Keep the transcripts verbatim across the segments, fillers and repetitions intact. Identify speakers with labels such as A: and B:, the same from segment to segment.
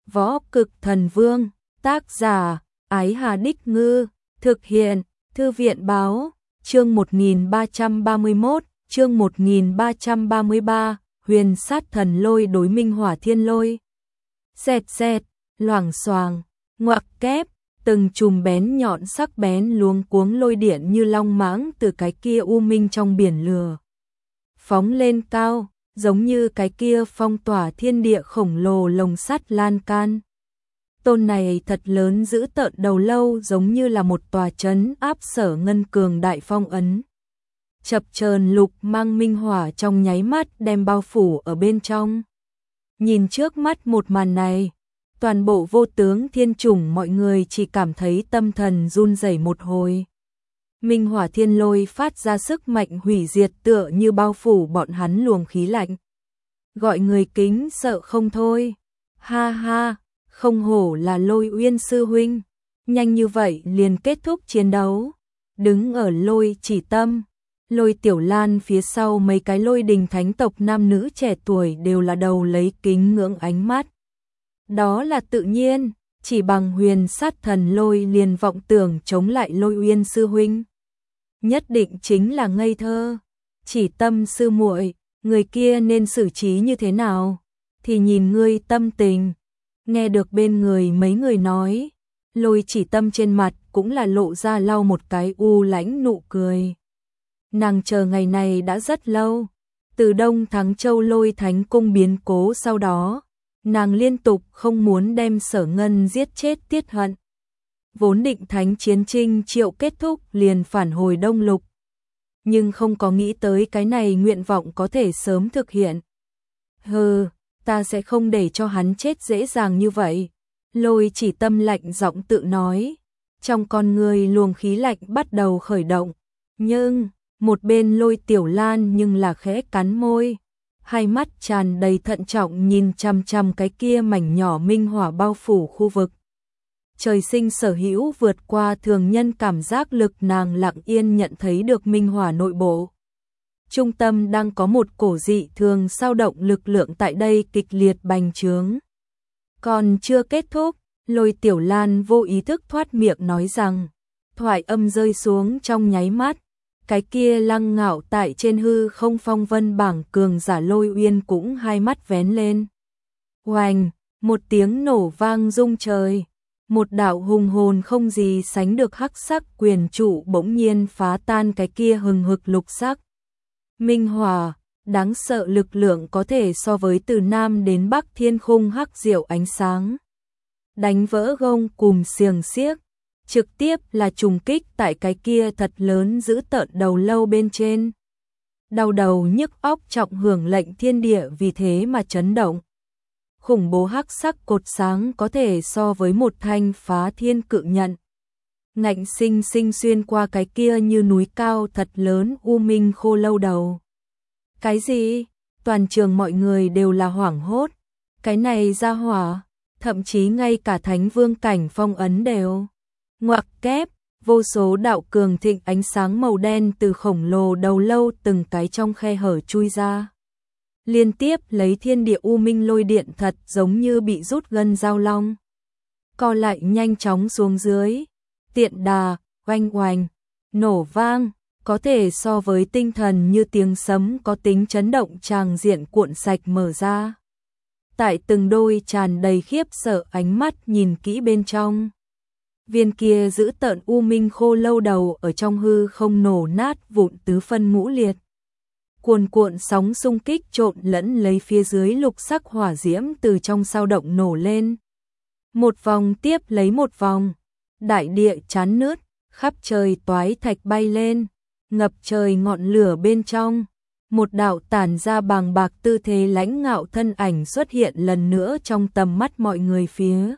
A: Võ Cực Thần Vương, tác giả, Ái Hà Đích Ngư, thực hiện, Thư viện Báo, chương một nghìn ba trăm ba mươi mốt, chương một nghìn ba trăm ba mươi ba, Huyền Sát Thần Lôi đối Minh Hỏa Thiên Lôi. Xẹt xẹt, loảng xoàng, ngoặc kép, từng chùm bén nhọn sắc bén luống cuống lôi điện như long mãng từ cái kia u minh trong biển lửa. Phóng lên cao, giống như cái kia phong tỏa thiên địa khổng lồ lồng sắt lan can. Tôn này thật lớn giữ tợn đầu lâu giống như là một tòa trấn áp sở ngân cường đại phong ấn. Chập chờn lục mang minh hỏa trong nháy mắt đem bao phủ ở bên trong. Nhìn trước mắt một màn này, toàn bộ vô tướng thiên chủng mọi người chỉ cảm thấy tâm thần run rẩy một hồi. Minh Hỏa Thiên Lôi phát ra sức mạnh hủy diệt tựa như bao phủ bọn hắn luồng khí lạnh. Gọi người kính sợ không thôi. Ha ha, không hổ là Lôi Uyên sư huynh. Nhanh như vậy liền kết thúc chiến đấu. Đứng ở Lôi Chỉ Tâm, Lôi Tiểu Lan phía sau mấy cái Lôi Đình thánh tộc nam nữ trẻ tuổi đều là đầu lấy kính ngưỡng ánh mắt. Đó là tự nhiên, chỉ bằng Huyền Sát Thần Lôi liền vọng tưởng chống lại Lôi Uyên sư huynh. Nhất định chính là ngây thơ. Chỉ Tâm sư muội, người kia nên xử trí như thế nào? Thì nhìn ngươi tâm tình. Nghe được bên người mấy người nói, Lôi Chỉ Tâm trên mặt cũng là lộ ra lau một cái u lãnh nụ cười. Nàng chờ ngày này đã rất lâu. Từ Đông Thắng Châu Lôi Thánh Cung biến cố sau đó, nàng liên tục không muốn đem Sở Ngân giết chết tiết hận. Vốn định thánh chiến trinh triệu kết thúc liền phản hồi Đông Lục. Nhưng không có nghĩ tới cái này nguyện vọng có thể sớm thực hiện. Hừ, ta sẽ không để cho hắn chết dễ dàng như vậy. Lôi Chỉ Tâm lạnh giọng tự nói. Trong con người luồng khí lạnh bắt đầu khởi động. Nhưng, một bên Lôi Tiểu Lan nhưng là khẽ cắn môi. Hai mắt tràn đầy thận trọng nhìn chằm chằm cái kia mảnh nhỏ minh hỏa bao phủ khu vực. Trời sinh sở hữu vượt qua thường nhân cảm giác lực nàng lặng yên nhận thấy được minh hỏa nội bộ. Trung tâm đang có một cổ dị thường sao động lực lượng tại đây kịch liệt bành trướng. Còn chưa kết thúc, Lôi Tiểu Lan vô ý thức thoát miệng nói rằng, thoại âm rơi xuống trong nháy mắt. Cái kia lăng ngạo tại trên hư không phong vân bảng cường giả Lôi Uyên cũng hai mắt vén lên. Oành, một tiếng nổ vang rung trời. Một đạo hùng hồn không gì sánh được hắc sắc quyền trụ bỗng nhiên phá tan cái kia hừng hực lục sắc. Minh hỏa, đáng sợ lực lượng có thể so với từ Nam đến Bắc thiên khung hắc diệu ánh sáng. Đánh vỡ gông cùm xiềng xiếc, trực tiếp là trùng kích tại cái kia thật lớn giữ tợn đầu lâu bên trên. Đau đầu nhức óc trọng hưởng lệnh thiên địa vì thế mà chấn động. Khủng bố hắc sắc cột sáng có thể so với một thanh phá thiên cự nhận. Ngạnh sinh sinh xuyên qua cái kia như núi cao thật lớn u minh khô lâu đầu. Cái gì? Toàn trường mọi người đều là hoảng hốt. Cái này ra hỏa, thậm chí ngay cả thánh vương cảnh phong ấn đều. Ngoặc kép, vô số đạo cường thịnh ánh sáng màu đen từ khổng lồ đầu lâu từng cái trong khe hở chui ra. Liên tiếp lấy thiên địa u minh lôi điện thật giống như bị rút gân dao long. Co lại nhanh chóng xuống dưới. Tiện đà, oanh oanh, nổ vang, có thể so với tinh thần như tiếng sấm có tính chấn động tràng diện cuộn sạch mở ra. Tại từng đôi tràn đầy khiếp sợ ánh mắt nhìn kỹ bên trong. Viên kia giữ tợn u minh khô lâu đầu ở trong hư không nổ nát vụn tứ phân ngũ liệt. Cuồn cuộn sóng xung kích trộn lẫn lấy phía dưới lục sắc hỏa diễm từ trong sao động nổ lên. Một vòng tiếp lấy một vòng, đại địa chán nứt, khắp trời toái thạch bay lên, ngập trời ngọn lửa bên trong. Một đạo tản ra bàng bạc tư thế lãnh ngạo thân ảnh xuất hiện lần nữa trong tầm mắt mọi người phía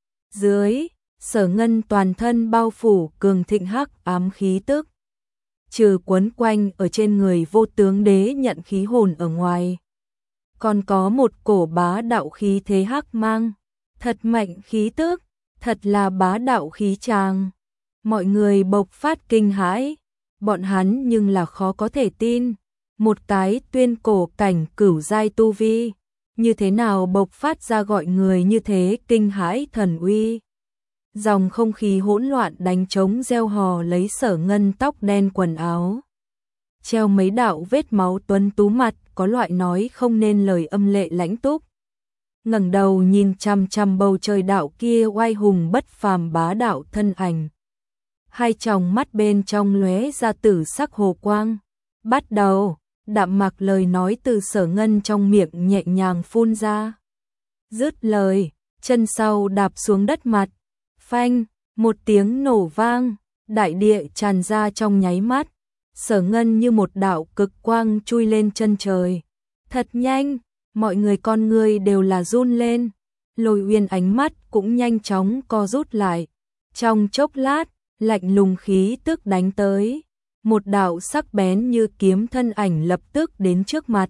A: dưới. Sở Ngân toàn thân bao phủ cường thịnh hắc ám khí tức. Trừ quấn quanh ở trên người vô tướng đế nhận khí hồn ở ngoài. Còn có một cổ bá đạo khí thế hắc mang. Thật mạnh khí tức, thật là bá đạo khí tràng. Mọi người bộc phát kinh hãi. Bọn hắn nhưng là khó có thể tin. Một cái tuyên cổ cảnh cửu giai tu vi. như thế nào bộc phát ra gọi người như thế kinh hãi thần uy. Dòng không khí hỗn loạn đánh trống reo hò lấy Sở Ngân tóc đen quần áo treo mấy đạo vết máu tuấn tú mặt, có loại nói không nên lời âm lệ lãnh túc. Ngẩng đầu nhìn chằm chằm bầu trời đạo kia oai hùng bất phàm bá đạo thân ảnh. Hai tròng mắt bên trong lóe ra tử sắc hồ quang. Bắt đầu, đạm mạc lời nói từ Sở Ngân trong miệng nhẹ nhàng phun ra. Dứt lời, chân sau đạp xuống đất mặt. Phanh, một tiếng nổ vang, đại địa tràn ra trong nháy mắt. Sở Ngân như một đạo cực quang chui lên chân trời. Thật nhanh, mọi người con người đều là run lên. Lôi Uyên ánh mắt cũng nhanh chóng co rút lại. Trong chốc lát, lạnh lùng khí tức đánh tới. Một đạo sắc bén như kiếm thân ảnh lập tức đến trước mặt.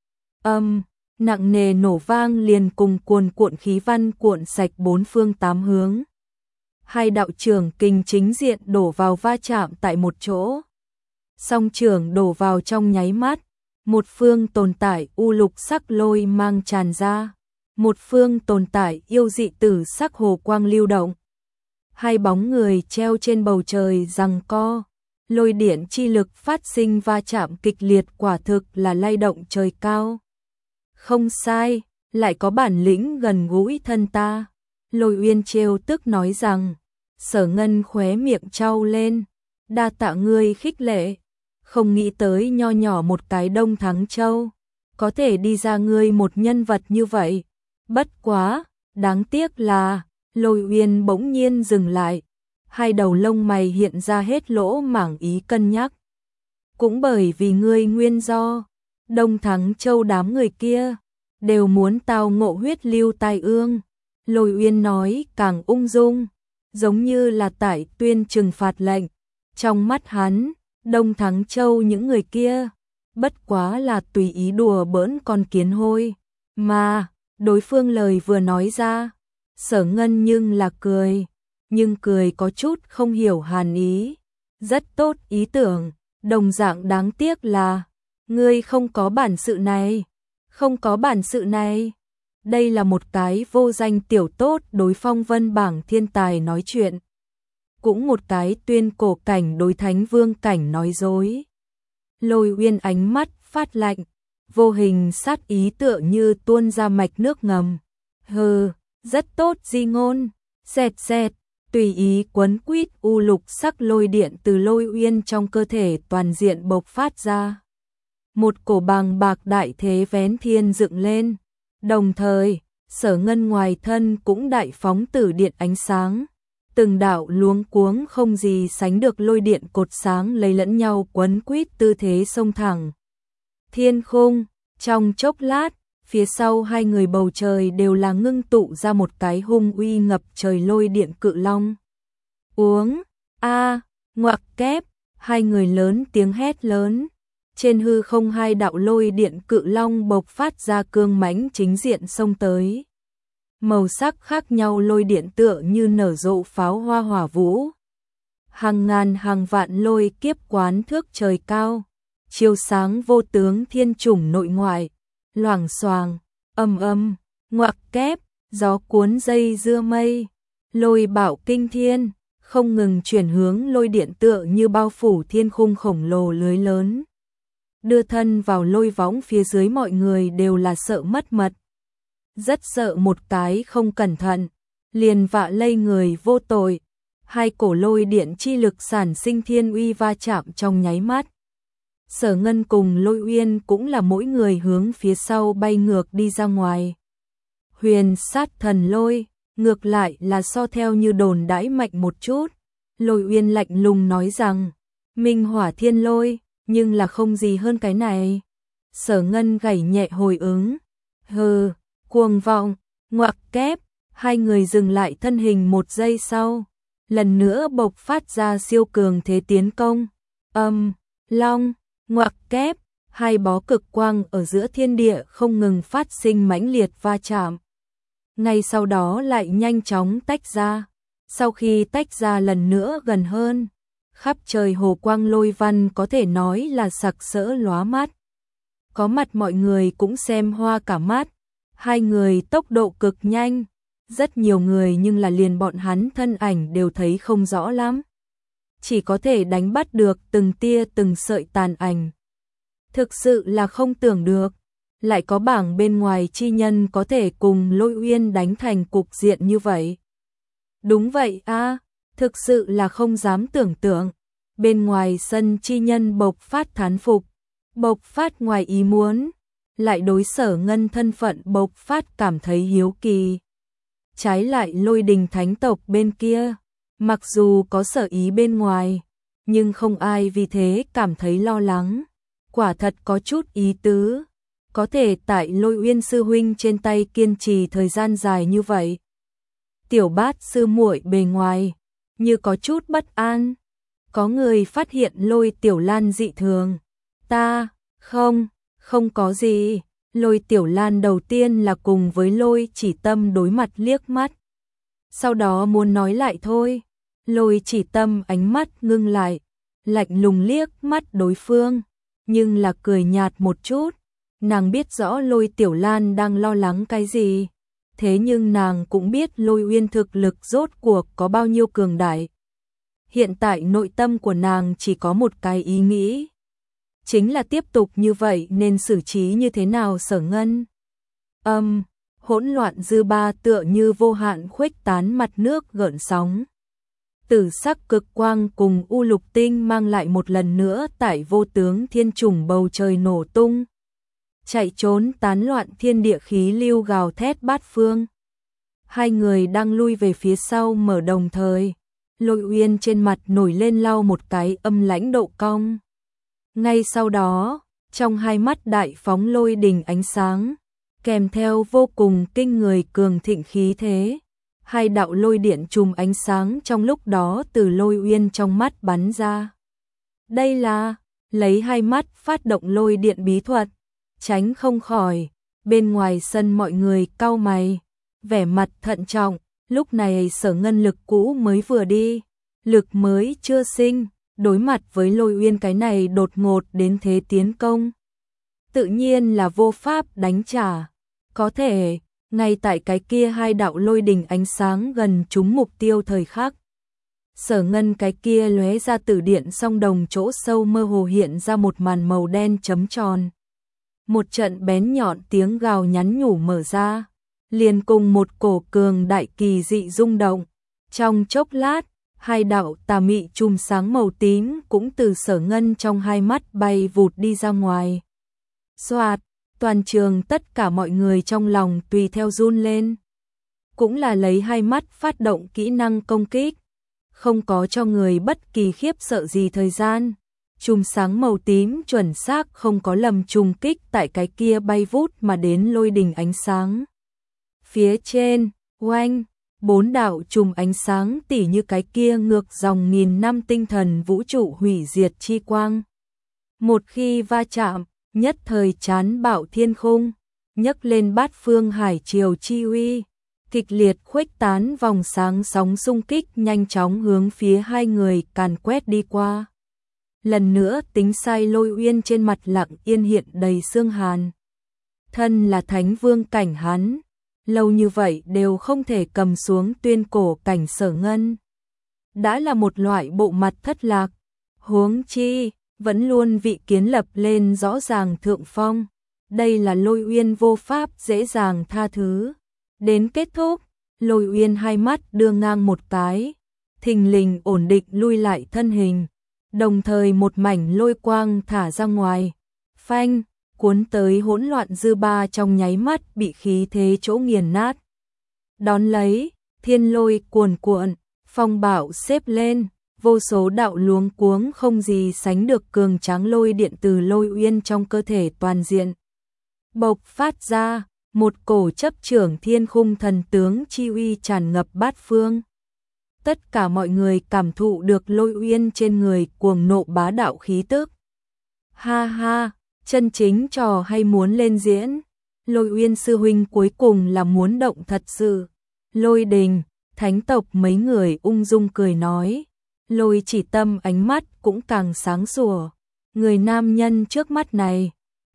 A: Âm, nặng nề nổ vang liền cùng cuồn cuộn khí văn cuộn sạch bốn phương tám hướng. Hai đạo trường kình chính diện đổ vào va chạm tại một chỗ. Song trường đổ vào trong nháy mắt, một phương tồn tại u lục sắc lôi mang tràn ra, một phương tồn tại yêu dị tử sắc hồ quang lưu động. Hai bóng người treo trên bầu trời giằng co, lôi điện chi lực phát sinh va chạm kịch liệt, quả thực là lay động trời cao. Không sai, lại có bản lĩnh gần gũi thân ta. Lôi Uyên trêu tức nói rằng. Sở Ngân khóe miệng trao lên, đa tạ ngươi khích lệ, không nghĩ tới nho nhỏ một cái Đông Thắng Châu, có thể đi ra ngươi một nhân vật như vậy. Bất quá, đáng tiếc là, Lôi Uyên bỗng nhiên dừng lại, hai đầu lông mày hiện ra hết lỗ mảng ý cân nhắc. Cũng bởi vì ngươi nguyên do, Đông Thắng Châu đám người kia, đều muốn tao ngộ huyết lưu tai ương. Lôi Uyên nói càng ung dung, giống như là tại tuyên trừng phạt lệnh. Trong mắt hắn, Đông Thắng Châu những người kia, bất quá là tùy ý đùa bỡn con kiến hôi. Mà, đối phương lời vừa nói ra, Sở Ngân nhưng là cười, nhưng cười có chút không hiểu hàm ý. Rất tốt ý tưởng, đồng dạng đáng tiếc là, ngươi không có bản sự này, không có bản sự này. Đây là một cái vô danh tiểu tốt đối phong vân bảng thiên tài nói chuyện. Cũng một cái tuyên cổ cảnh đối thánh vương cảnh nói dối. Lôi Uyên ánh mắt phát lạnh, vô hình sát ý tựa như tuôn ra mạch nước ngầm. Hừ, rất tốt di ngôn, xẹt xẹt, tùy ý quấn quýt u lục sắc lôi điện từ Lôi Uyên trong cơ thể toàn diện bộc phát ra. Một cổ bàng bạc đại thế vén thiên dựng lên. Đồng thời, Sở Ngân ngoài thân cũng đại phóng tử điện ánh sáng. Từng đạo luống cuống không gì sánh được lôi điện cột sáng lấy lẫn nhau quấn quýt tư thế xông thẳng. Thiên khung, trong chốc lát, phía sau hai người bầu trời đều là ngưng tụ ra một cái hung uy ngập trời lôi điện cự long. Uống, a, ngoặc kép, hai người lớn tiếng hét lớn. Trên hư không hai đạo lôi điện cự long bộc phát ra cương mãnh chính diện xông tới. Màu sắc khác nhau lôi điện tựa như nở rộ pháo hoa hỏa vũ. Hàng ngàn hàng vạn lôi kiếp quán thước trời cao, chiếu sáng vô tướng thiên chủng nội ngoại, loảng xoàng, âm âm, ngoặc kép, gió cuốn dây dưa mây, lôi bạo kinh thiên, không ngừng chuyển hướng lôi điện tựa như bao phủ thiên khung khổng lồ lưới lớn. Đưa thân vào lôi võng phía dưới mọi người đều là sợ mất mật. Rất sợ một cái không cẩn thận, liền vạ lây người vô tội. Hai cổ lôi điện chi lực sản sinh thiên uy va chạm trong nháy mắt. Sở Ngân cùng Lôi Uyên cũng là mỗi người hướng phía sau bay ngược đi ra ngoài. Huyền sát thần lôi, ngược lại là so theo như đồn đãi mạnh một chút. Lôi Uyên lạnh lùng nói rằng, minh hỏa thiên lôi, nhưng là không gì hơn cái này. Sở Ngân gảy nhẹ hồi ứng. Hừ, cuồng vọng, ngoặc kép, hai người dừng lại thân hình một giây sau. Lần nữa bộc phát ra siêu cường thế tiến công. Âm, long, ngoặc kép, hai bó cực quang ở giữa thiên địa không ngừng phát sinh mãnh liệt va chạm. Ngay sau đó lại nhanh chóng tách ra. Sau khi tách ra lần nữa gần hơn, khắp trời hồ quang lôi văn có thể nói là sặc sỡ lóa mắt. Có mặt mọi người cũng xem hoa cả mắt, Hai người tốc độ cực nhanh, rất nhiều người nhưng là liền bọn hắn thân ảnh đều thấy không rõ lắm. Chỉ có thể đánh bắt được từng tia từng sợi tàn ảnh. Thực sự là không tưởng được, lại có bảng bên ngoài chi nhân có thể cùng Lôi Uyên đánh thành cục diện như vậy. Đúng vậy a, thực sự là không dám tưởng tượng. Bên ngoài sân chi nhân bộc phát thán phục, bộc phát ngoài ý muốn, lại đối Sở Ngân thân phận bộc phát cảm thấy hiếu kỳ. Trái lại Lôi Đình thánh tộc bên kia, mặc dù có sở ý bên ngoài, nhưng không ai vì thế cảm thấy lo lắng. Quả thật có chút ý tứ, có thể tại Lôi Uyên sư huynh trên tay kiên trì thời gian dài như vậy. Tiểu Bát sư muội bề ngoài như có chút bất an. Có người phát hiện Lôi Tiểu Lan dị thường. Ta, không, không có gì. Lôi Tiểu Lan đầu tiên là cùng với Lôi Chỉ Tâm đối mặt liếc mắt. Sau đó muốn nói lại thôi. Lôi Chỉ Tâm ánh mắt ngưng lại, lạnh lùng liếc mắt đối phương, nhưng là cười nhạt một chút. Nàng biết rõ Lôi Tiểu Lan đang lo lắng cái gì, thế nhưng nàng cũng biết Lôi Uyên thực lực rốt cuộc có bao nhiêu cường đại. Hiện tại nội tâm của nàng chỉ có một cái ý nghĩ, chính là tiếp tục như vậy nên xử trí như thế nào Sở Ngân. Âm, hỗn loạn dư ba tựa như vô hạn khuếch tán mặt nước gợn sóng. Tử sắc cực quang cùng u lục tinh mang lại một lần nữa tại vô tướng thiên trùng bầu trời nổ tung. Chạy trốn tán loạn thiên địa khí lưu gào thét bát phương. Hai người đang lui về phía sau mở đồng thời. Lôi Uyên trên mặt nổi lên lau một cái âm lãnh độ cong. Ngay sau đó, trong hai mắt đại phóng lôi đình ánh sáng, kèm theo vô cùng kinh người cường thịnh khí thế. Hai đạo lôi điện chùm ánh sáng trong lúc đó từ Lôi Uyên trong mắt bắn ra. Đây là lấy hai mắt phát động lôi điện bí thuật, tránh không khỏi. Bên ngoài sân mọi người cau mày, vẻ mặt thận trọng. Lúc này Sở Ngân lực cũ mới vừa đi, lực mới chưa sinh, đối mặt với Lôi Uyên cái này đột ngột đến thế tiến công, tự nhiên là vô pháp đánh trả. Có thể, ngay tại cái kia hai đạo lôi đình ánh sáng gần trúng mục tiêu thời khắc, Sở Ngân cái kia lóe ra tử điện song đồng chỗ sâu mơ hồ hiện ra một màn màu đen chấm tròn. Một trận bén nhọn tiếng gào nhắn nhủ mở ra, liền cùng một cổ cường đại kỳ dị rung động. Trong chốc lát, hai đạo tà mị chùm sáng màu tím cũng từ Sở Ngân trong hai mắt bay vụt đi ra ngoài. Xoạt, toàn trường tất cả mọi người trong lòng tùy theo run lên. Cũng là lấy hai mắt phát động kỹ năng công kích, không có cho người bất kỳ khiếp sợ gì thời gian. Chùm sáng màu tím chuẩn xác không có lầm trùng kích tại cái kia bay vút mà đến lôi đình ánh sáng. Phía trên, oanh, bốn đạo chùm ánh sáng tỉ như cái kia ngược dòng nghìn năm tinh thần vũ trụ hủy diệt chi quang. Một khi va chạm, nhất thời chán bạo thiên khung, nhấc lên bát phương hải triều chi uy, kịch liệt khuếch tán vòng sáng sóng xung kích nhanh chóng hướng phía hai người càn quét đi qua. Lần nữa tính sai Lôi Uyên trên mặt lặng yên hiện đầy xương hàn. Thân là thánh vương cảnh hắn, lâu như vậy đều không thể cầm xuống tuyên cổ cảnh Sở Ngân. Đã là một loại bộ mặt thất lạc, huống chi, vẫn luôn vị kiến lập lên rõ ràng thượng phong. Đây là Lôi Uyên vô pháp dễ dàng tha thứ. Đến kết thúc, Lôi Uyên hai mắt đưa ngang một cái, thình lình ổn định lui lại thân hình. Đồng thời một mảnh lôi quang thả ra ngoài, phanh, cuốn tới hỗn loạn dư ba trong nháy mắt bị khí thế chỗ nghiền nát. Đón lấy, thiên lôi cuồn cuộn, phong bạo xếp lên, vô số đạo luống cuống không gì sánh được cường tráng lôi điện từ Lôi Uyên trong cơ thể toàn diện bộc phát ra, một cổ chấp trưởng thiên khung thần tướng chi uy tràn ngập bát phương. Tất cả mọi người cảm thụ được Lôi Uyên trên người cuồng nộ bá đạo khí tức. Ha ha, chân chính trò hay muốn lên diễn. Lôi Uyên sư huynh cuối cùng là muốn động thật sự. Lôi Đình, thánh tộc mấy người ung dung cười nói. Lôi Chỉ Tâm ánh mắt cũng càng sáng sủa. Người nam nhân trước mắt này,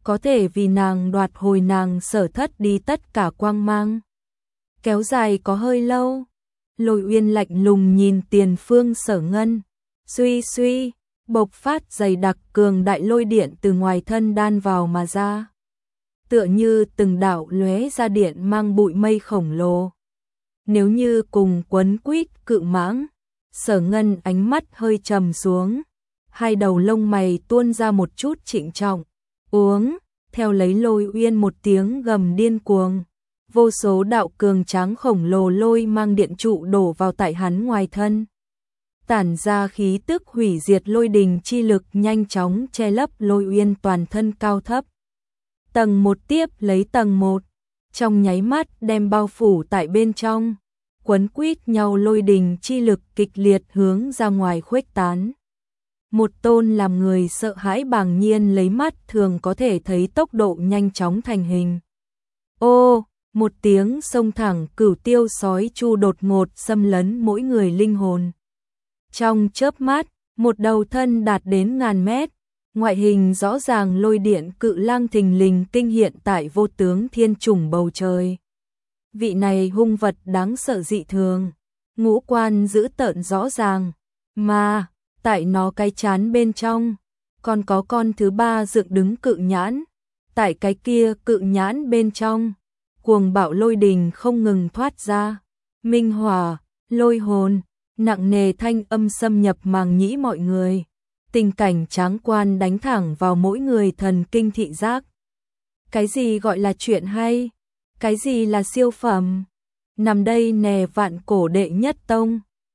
A: có thể vì nàng đoạt hồi nàng Sở Thất đi tất cả quang mang. Kéo dài có hơi lâu. Lôi Uyên lạnh lùng nhìn tiền phương Sở Ngân, suy suy, bộc phát dày đặc cường đại lôi điện từ ngoài thân đan vào mà ra. Tựa như từng đạo lóe ra điện mang bụi mây khổng lồ. Nếu như cùng quấn quýt cự mãng, Sở Ngân ánh mắt hơi trầm xuống, hai đầu lông mày tuôn ra một chút trịnh trọng. Uống, theo lấy Lôi Uyên một tiếng gầm điên cuồng, vô số đạo cường tráng khổng lồ lôi mang điện trụ đổ vào tại hắn ngoài thân. Tản ra khí tức hủy diệt lôi đình chi lực nhanh chóng che lấp Lôi Uyên toàn thân cao thấp. Tầng một tiếp lấy tầng một, trong nháy mắt đem bao phủ tại bên trong, quấn quýt nhau lôi đình chi lực kịch liệt hướng ra ngoài khuếch tán. Một tôn làm người sợ hãi bàng nhiên lấy mắt thường có thể thấy tốc độ nhanh chóng thành hình. Ô, một tiếng xông thẳng cửu tiêu sói chu đột ngột xâm lấn mỗi người linh hồn. Trong chớp mắt, một đầu thân đạt đến ngàn mét, ngoại hình rõ ràng lôi điện cự lang thình lình kinh hiện tại vô tướng thiên trùng bầu trời. Vị này hung vật đáng sợ dị thường, ngũ quan dữ tợn rõ ràng, mà tại nó cái chán bên trong còn có con thứ ba dựng đứng cự nhãn, tại cái kia cự nhãn bên trong cuồng bạo lôi đình không ngừng thoát ra. Minh hỏa, lôi hồn, nặng nề thanh âm xâm nhập màng nhĩ mọi người. Tình cảnh tráng quan đánh thẳng vào mỗi người thần kinh thị giác. Cái gì gọi là chuyện hay? Cái gì là siêu phẩm? Nằm đây nè vạn cổ đệ nhất tông.